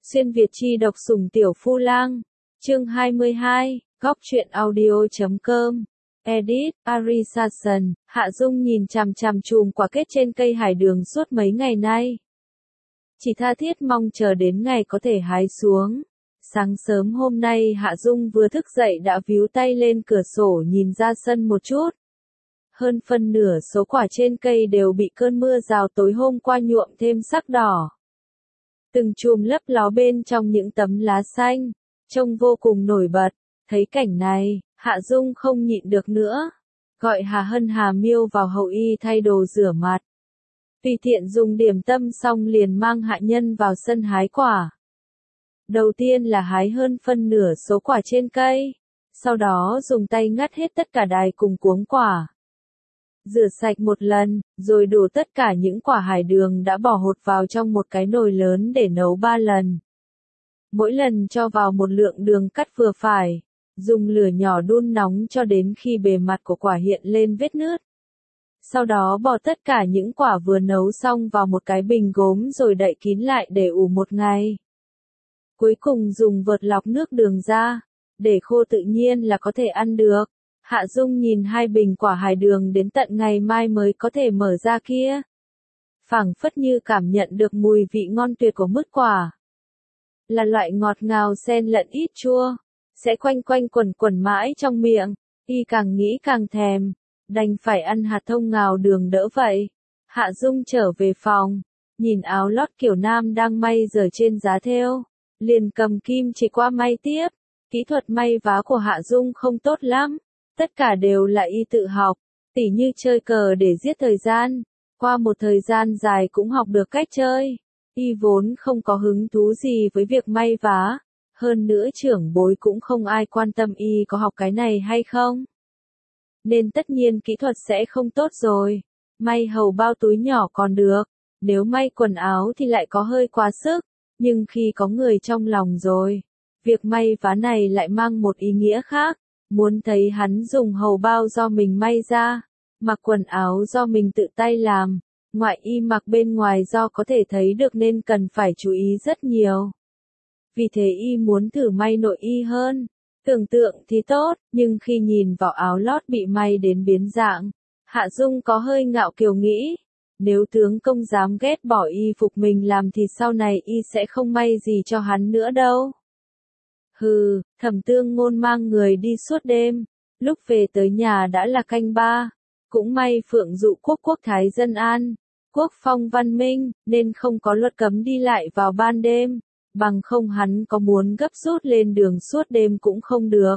Xuyên Việt chi độc sủng tiểu phu lang. Chương 22, góc truyện audio.com. Edit, Arisason. Hạ Dung nhìn chằm chằm chùm quả kết trên cây hải đường suốt mấy ngày nay. Chỉ tha thiết mong chờ đến ngày có thể hái xuống. Sáng sớm hôm nay Hạ Dung vừa thức dậy đã víu tay lên cửa sổ nhìn ra sân một chút. Hơn phân nửa số quả trên cây đều bị cơn mưa rào tối hôm qua nhuộm thêm sắc đỏ. Từng chùm lấp ló bên trong những tấm lá xanh, trông vô cùng nổi bật. Thấy cảnh này, Hạ Dung không nhịn được nữa. Gọi Hà Hân Hà Miêu vào hậu y thay đồ rửa mặt. Tùy tiện dùng điểm tâm xong liền mang hạ nhân vào sân hái quả. Đầu tiên là hái hơn phân nửa số quả trên cây. Sau đó dùng tay ngắt hết tất cả đài cùng cuống quả. Rửa sạch một lần, rồi đổ tất cả những quả hải đường đã bỏ hột vào trong một cái nồi lớn để nấu 3 lần. Mỗi lần cho vào một lượng đường cắt vừa phải, dùng lửa nhỏ đun nóng cho đến khi bề mặt của quả hiện lên vết nứt. Sau đó bỏ tất cả những quả vừa nấu xong vào một cái bình gốm rồi đậy kín lại để ủ một ngày. Cuối cùng dùng vợt lọc nước đường ra, để khô tự nhiên là có thể ăn được. Hạ Dung nhìn 2 bình quả hải đường đến tận ngày mai mới có thể mở ra kia. Phảng phất như cảm nhận được mùi vị ngon tuyệt của mứt quả. Là loại ngọt ngào xen lẫn ít chua, sẽ quanh quanh quẩn quẩn mãi trong miệng, y càng nghĩ càng thèm, đành phải ăn hạt thông ngào đường đỡ vậy. Hạ Dung trở về phòng, nhìn áo lót kiểu nam đang may giờ trên giá thêu, liền cầm kim chỉ qua may tiếp. Kỹ thuật may vá của Hạ Dung không tốt lắm. Tất cả đều là y tự học, tỉ như chơi cờ để giết thời gian. Qua một thời gian dài cũng học được cách chơi. Y vốn không có hứng thú gì với việc may vá. Hơn nữa trưởng bối cũng không ai quan tâm y có học cái này hay không. Nên tất nhiên kỹ thuật sẽ không tốt rồi. May hầu bao túi nhỏ còn được. Nếu may quần áo thì lại có hơi quá sức. Nhưng khi có người trong lòng rồi, việc may vá này lại mang một ý nghĩa khác. Muốn thấy hắn dùng hầu bao do mình may ra, mặc quần áo do mình tự tay làm, ngoại y mặc bên ngoài do có thể thấy được nên cần phải chú ý rất nhiều. Vì thế y muốn thử may nội y hơn. Tưởng tượng thì tốt, nhưng khi nhìn vào áo lót bị may đến biến dạng, Hạ Dung có hơi ngạo kiều nghĩ. Nếu tướng công dám ghét bỏ y phục mình làm thì sau này y sẽ không may gì cho hắn nữa đâu. Hừ, Thẩm Tương Ngôn mang người đi suốt đêm, lúc về tới nhà đã là canh 3, cũng may Phượng Dụ quốc thái dân an, quốc phong văn minh, nên không có luật cấm đi lại vào ban đêm, bằng không hắn có muốn gấp rút lên đường suốt đêm cũng không được.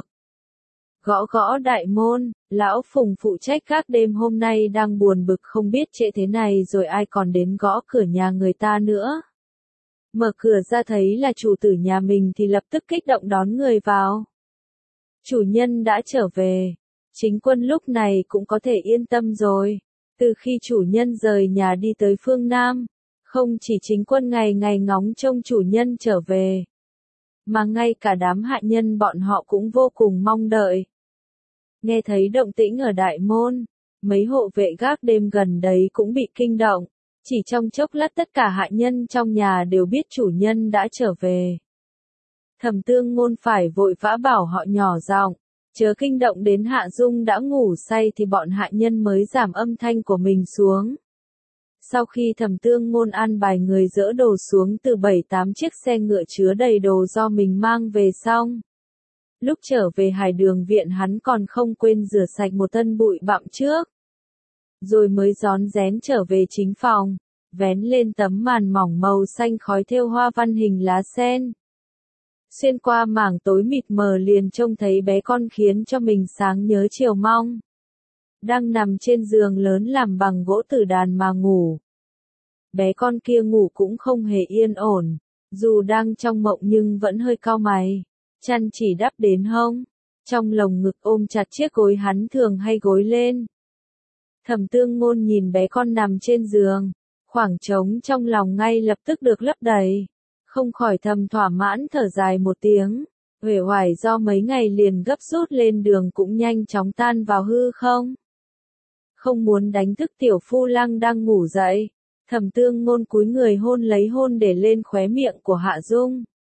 Gõ gõ đại môn, lão Phùng phụ trách các đêm hôm nay đang buồn bực không biết trễ thế này rồi ai còn đến gõ cửa nhà người ta nữa. Mở cửa ra thấy là chủ tử nhà mình thì lập tức kích động đón người vào. Chủ nhân đã trở về. Chính quân lúc này cũng có thể yên tâm rồi. Từ khi chủ nhân rời nhà đi tới phương Nam, không chỉ chính quân ngày ngày ngóng trông chủ nhân trở về, mà ngay cả đám hạ nhân bọn họ cũng vô cùng mong đợi. Nghe thấy động tĩnh ở đại môn, mấy hộ vệ gác đêm gần đấy cũng bị kinh động. Chỉ trong chốc lát tất cả hạ nhân trong nhà đều biết chủ nhân đã trở về. Thẩm Tương Ngôn phải vội vã bảo họ nhỏ giọng, chớ kinh động đến Hạ Dung đã ngủ say thì bọn hạ nhân mới giảm âm thanh của mình xuống. Sau khi Thẩm Tương Ngôn an bài người dỡ đồ xuống từ 7-8 chiếc xe ngựa chứa đầy đồ do mình mang về xong. Lúc trở về hải đường viện hắn còn không quên rửa sạch một thân bụi bặm trước. Rồi mới rón rén trở về chính phòng, vén lên tấm màn mỏng màu xanh khói thêu hoa văn hình lá sen. Xuyên qua mảng tối mịt mờ liền trông thấy bé con khiến cho mình sáng nhớ chiều mong. Đang nằm trên giường lớn làm bằng gỗ tử đàn mà ngủ. Bé con kia ngủ cũng không hề yên ổn, dù đang trong mộng nhưng vẫn hơi cau mày, chăn chỉ đắp đến hông, trong lồng ngực ôm chặt chiếc gối hắn thường hay gối lên. Thẩm Tương Ngôn nhìn bé con nằm trên giường, khoảng trống trong lòng ngay lập tức được lấp đầy, không khỏi thầm thỏa mãn thở dài một tiếng, uể oải do mấy ngày liền gấp rút lên đường cũng nhanh chóng tan vào hư không. Không muốn đánh thức tiểu phu lang đang ngủ dậy, Thẩm Tương Ngôn cúi người hôn lấy hôn để lên khóe miệng của Hạ Dung,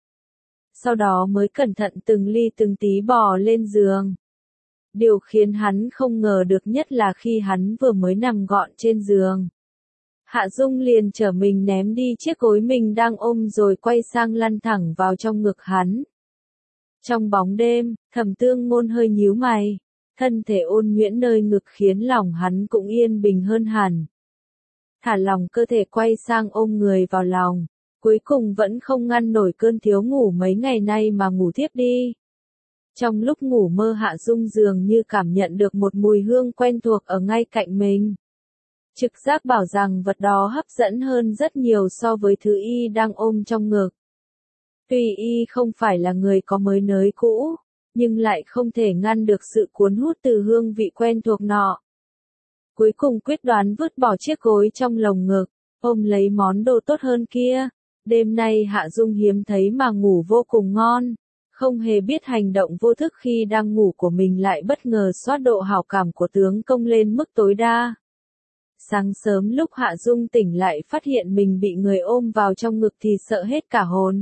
sau đó mới cẩn thận từng ly từng tí bò lên giường. Điều khiến hắn không ngờ được nhất là khi hắn vừa mới nằm gọn trên giường, Hạ Dung liền trở mình ném đi chiếc gối mình đang ôm rồi quay sang lăn thẳng vào trong ngực hắn. Trong bóng đêm, Thẩm Tương Ngôn hơi nhíu mày, thân thể ôn nhuyễn nơi ngực khiến lòng hắn cũng yên bình hơn hẳn. Thả lỏng cơ thể quay sang ôm người vào lòng, cuối cùng vẫn không ngăn nổi cơn thiếu ngủ mấy ngày nay mà ngủ thiếp đi. Trong lúc ngủ mơ Hạ Dung dường như cảm nhận được một mùi hương quen thuộc ở ngay cạnh mình. Trực giác bảo rằng vật đó hấp dẫn hơn rất nhiều so với thứ y đang ôm trong ngực. Tuy y không phải là người có mới nới cũ, nhưng lại không thể ngăn được sự cuốn hút từ hương vị quen thuộc nọ. Cuối cùng quyết đoán vứt bỏ chiếc gối trong lồng ngực, ôm lấy món đồ tốt hơn kia. Đêm nay Hạ Dung hiếm thấy mà ngủ vô cùng ngon, không hề biết hành động vô thức khi đang ngủ của mình lại bất ngờ xoát độ hảo cảm của tướng công lên mức tối đa. Sáng sớm lúc Hạ Dung tỉnh lại phát hiện mình bị người ôm vào trong ngực thì sợ hết cả hồn.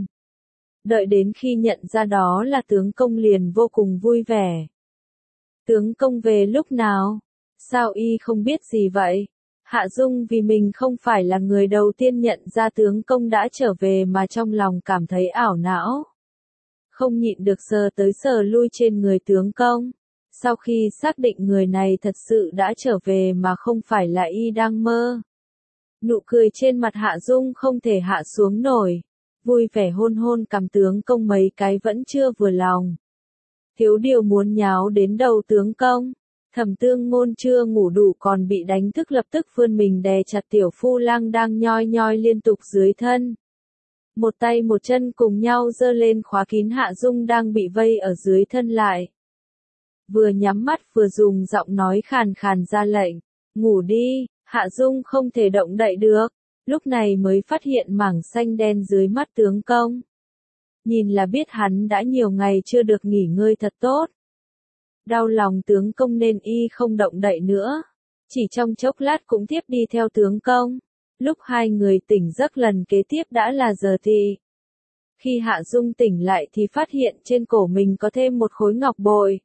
Đợi đến khi nhận ra đó là tướng công liền vô cùng vui vẻ. Tướng công về lúc nào? Sao y không biết gì vậy? Hạ Dung vì mình không phải là người đầu tiên nhận ra tướng công đã trở về mà trong lòng cảm thấy ảo não. Không nhịn được sờ tới sờ lui trên người tướng công. Sau khi xác định người này thật sự đã trở về mà không phải là y đang mơ. Nụ cười trên mặt Hạ Dung không thể hạ xuống nổi. Vui vẻ hôn hôn cằm tướng công mấy cái vẫn chưa vừa lòng. Thiếu điều muốn nháo đến đầu tướng công. Thẩm Tương Ngôn chưa ngủ đủ còn bị đánh thức lập tức vươn mình đè chặt tiểu phu lang đang nhoi nhoi liên tục dưới thân. Một tay một chân cùng nhau giơ lên khóa kín Hạ Dung đang bị vây ở dưới thân lại. Vừa nhắm mắt vừa dùng giọng nói khàn khàn ra lệnh, ngủ đi. Hạ Dung không thể động đậy được, lúc này mới phát hiện mảng xanh đen dưới mắt tướng công. Nhìn là biết hắn đã nhiều ngày chưa được nghỉ ngơi thật tốt. Đau lòng tướng công nên y không động đậy nữa. Chỉ trong chốc lát cũng tiếp đi theo tướng công. Lúc hai người tỉnh giấc lần kế tiếp đã là giờ thì. Khi Hạ Dung tỉnh lại thì phát hiện trên cổ mình có thêm một khối ngọc bội.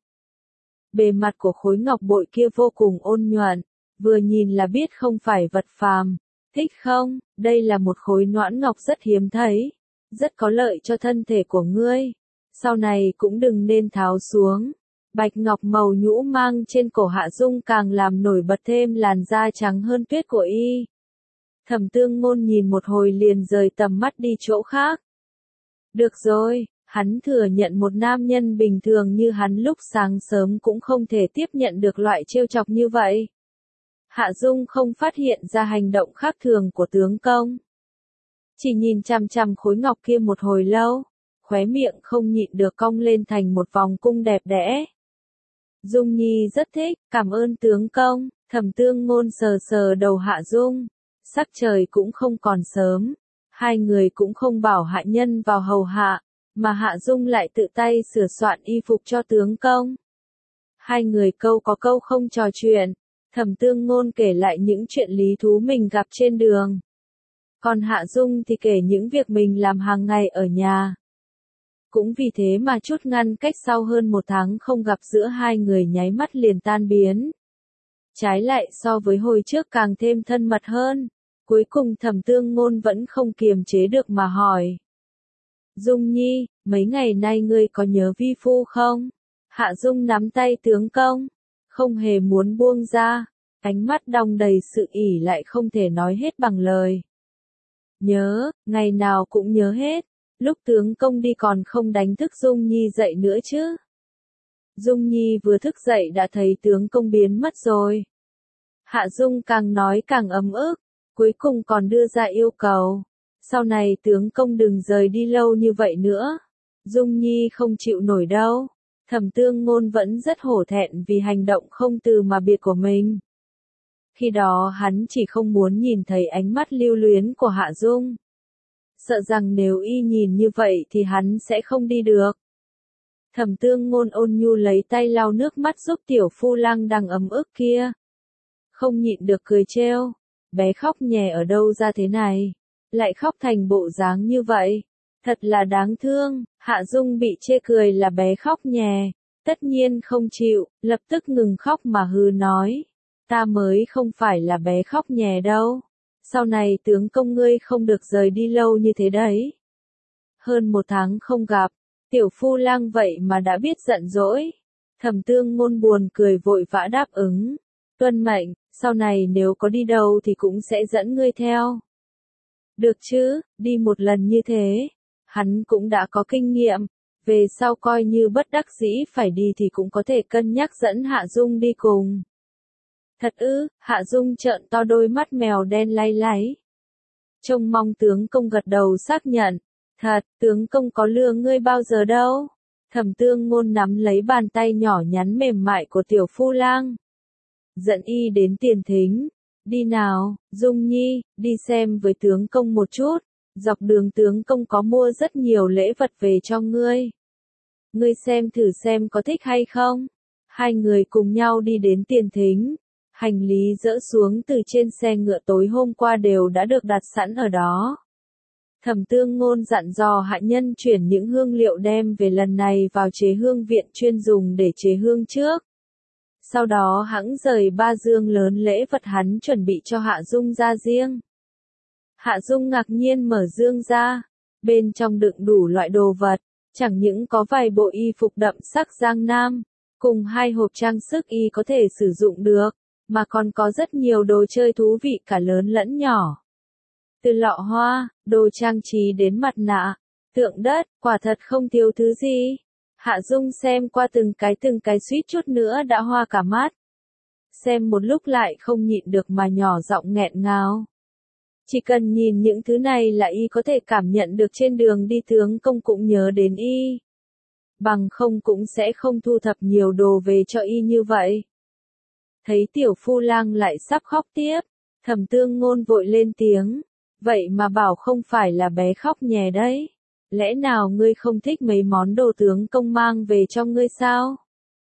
Bề mặt của khối ngọc bội kia vô cùng ôn nhuận, vừa nhìn là biết không phải vật phàm. Thích không? Đây là một khối noãn ngọc rất hiếm thấy, rất có lợi cho thân thể của ngươi. Sau này cũng đừng nên tháo xuống. Bạch ngọc màu nhũ mang trên cổ Hạ Dung càng làm nổi bật thêm làn da trắng hơn tuyết của y. Thẩm Tương Ngôn nhìn một hồi liền rời tầm mắt đi chỗ khác. Được rồi, hắn thừa nhận một nam nhân bình thường như hắn lúc sáng sớm cũng không thể tiếp nhận được loại trêu chọc như vậy. Hạ Dung không phát hiện ra hành động khác thường của tướng công. Chỉ nhìn chằm chằm khối ngọc kia một hồi lâu, khóe miệng không nhịn được cong lên thành một vòng cung đẹp đẽ. Dung Nhi rất thích, cảm ơn tướng công. Thẩm Tương Ngôn sờ sờ đầu Hạ Dung. Sắc trời cũng không còn sớm, hai người cũng không bảo hạ nhân vào hầu hạ, mà Hạ Dung lại tự tay sửa soạn y phục cho tướng công. Hai người câu có câu không trò chuyện, Thẩm Tương Ngôn kể lại những chuyện lý thú mình gặp trên đường. Còn Hạ Dung thì kể những việc mình làm hàng ngày ở nhà. Cũng vì thế mà chút ngăn cách sau hơn một tháng không gặp giữa hai người nháy mắt liền tan biến. Trái lại so với hồi trước càng thêm thân mật hơn. Cuối cùng Thẩm Tương Ngôn vẫn không kiềm chế được mà hỏi. Dung Nhi, mấy ngày nay ngươi có nhớ vi phu không? Hạ Dung nắm tay tướng công, không hề muốn buông ra, ánh mắt đong đầy sự ỉ lại không thể nói hết bằng lời. Nhớ, ngày nào cũng nhớ hết, lúc tướng công đi còn không đánh thức Dung Nhi dậy nữa chứ. Dung Nhi vừa thức dậy đã thấy tướng công biến mất rồi. Hạ Dung càng nói càng ấm ức, cuối cùng còn đưa ra yêu cầu. Sau này tướng công đừng rời đi lâu như vậy nữa. Dung Nhi không chịu nổi đâu. Thẩm Tương Ngôn vẫn rất hổ thẹn vì hành động không từ mà biệt của mình. Khi đó hắn chỉ không muốn nhìn thấy ánh mắt lưu luyến của Hạ Dung. Sợ rằng nếu y nhìn như vậy thì hắn sẽ không đi được. Thẩm Tương Ngôn ôn nhu lấy tay lau nước mắt giúp tiểu phu lang đang ấm ức kia. Không nhịn được cười trêu. Bé khóc nhè ở đâu ra thế này? Lại khóc thành bộ dáng như vậy. Thật là đáng thương, Hạ Dung bị chê cười là bé khóc nhè. Tất nhiên không chịu, lập tức ngừng khóc mà hừ nói. Ta mới không phải là bé khóc nhè đâu. Sau này tướng công ngươi không được rời đi lâu như thế đấy. Hơn 1 tháng không gặp, tiểu phu lang vậy mà đã biết giận dỗi. Thẩm Tương Ngôn buồn cười vội vã đáp ứng. Tuân mệnh, sau này nếu có đi đâu thì cũng sẽ dẫn ngươi theo. Được chứ, đi một lần như thế. Hắn cũng đã có kinh nghiệm. Về sau coi như bất đắc dĩ phải đi thì cũng có thể cân nhắc dẫn Hạ Dung đi cùng. Thật ư, Hạ Dung trợn to đôi mắt mèo đen lay láy. Trông mong tướng công gật đầu xác nhận. Thật, tướng công có lừa ngươi bao giờ đâu. Thẩm Tương Ngôn nắm lấy bàn tay nhỏ nhắn mềm mại của tiểu phu lang. Dẫn y đến tiền thính. Đi nào, Dung Nhi, đi xem với tướng công một chút. Dọc đường tướng công có mua rất nhiều lễ vật về cho ngươi. Ngươi xem thử xem có thích hay không. Hai người cùng nhau đi đến tiền thính. Hành lý dỡ xuống từ trên xe ngựa tối hôm qua đều đã được đặt sẵn ở đó. Thẩm Tương Ngôn dặn dò hạ nhân chuyển những hương liệu đem về lần này vào chế hương viện chuyên dùng để chế hương trước. Sau đó hãng rời 3 dương lớn lễ vật hắn chuẩn bị cho Hạ Dung ra riêng. Hạ Dung ngạc nhiên mở dương ra, bên trong đựng đủ loại đồ vật, chẳng những có vài bộ y phục đậm sắc Giang Nam, cùng 2 hộp trang sức y có thể sử dụng được, mà còn có rất nhiều đồ chơi thú vị cả lớn lẫn nhỏ. Từ lọ hoa, đồ trang trí đến mặt nạ, tượng đất, quả thật không thiếu thứ gì. Hạ Dung xem qua từng cái suýt chút nữa đã hoa cả mắt. Xem một lúc lại không nhịn được mà nhỏ giọng nghẹn ngào. Chỉ cần nhìn những thứ này là y có thể cảm nhận được trên đường đi tướng công cũng nhớ đến y. Bằng không cũng sẽ không thu thập nhiều đồ về cho y như vậy. Thấy tiểu phu lang lại sắp khóc tiếp, Thẩm Tương Ngôn vội lên tiếng. Vậy mà bảo không phải là bé khóc nhè đấy. Lẽ nào ngươi không thích mấy món đồ tướng công mang về cho ngươi sao?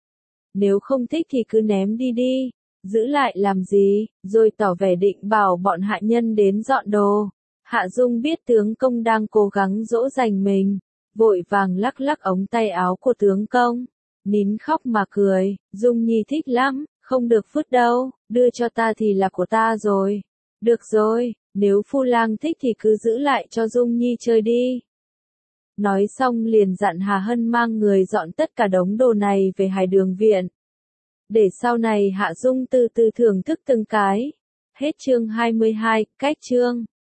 Nếu không thích thì cứ ném đi đi. Giữ lại làm gì, rồi tỏ vẻ định bảo bọn hạ nhân đến dọn đồ. Hạ Dung biết tướng công đang cố gắng dỗ dành mình, vội vàng lắc lắc ống tay áo của tướng công, nín khóc mà cười. Dung Nhi thích lắm, không được vứt đâu, đưa cho ta thì là của ta rồi. Được rồi, nếu phu lang thích thì cứ giữ lại cho Dung Nhi chơi đi. Nói xong liền dặn Hà Hân mang người dọn tất cả đống đồ này về Hải Đường viện. Để sau này Hạ Dung từ từ thưởng thức từng cái. Hết chương 22, cách chương.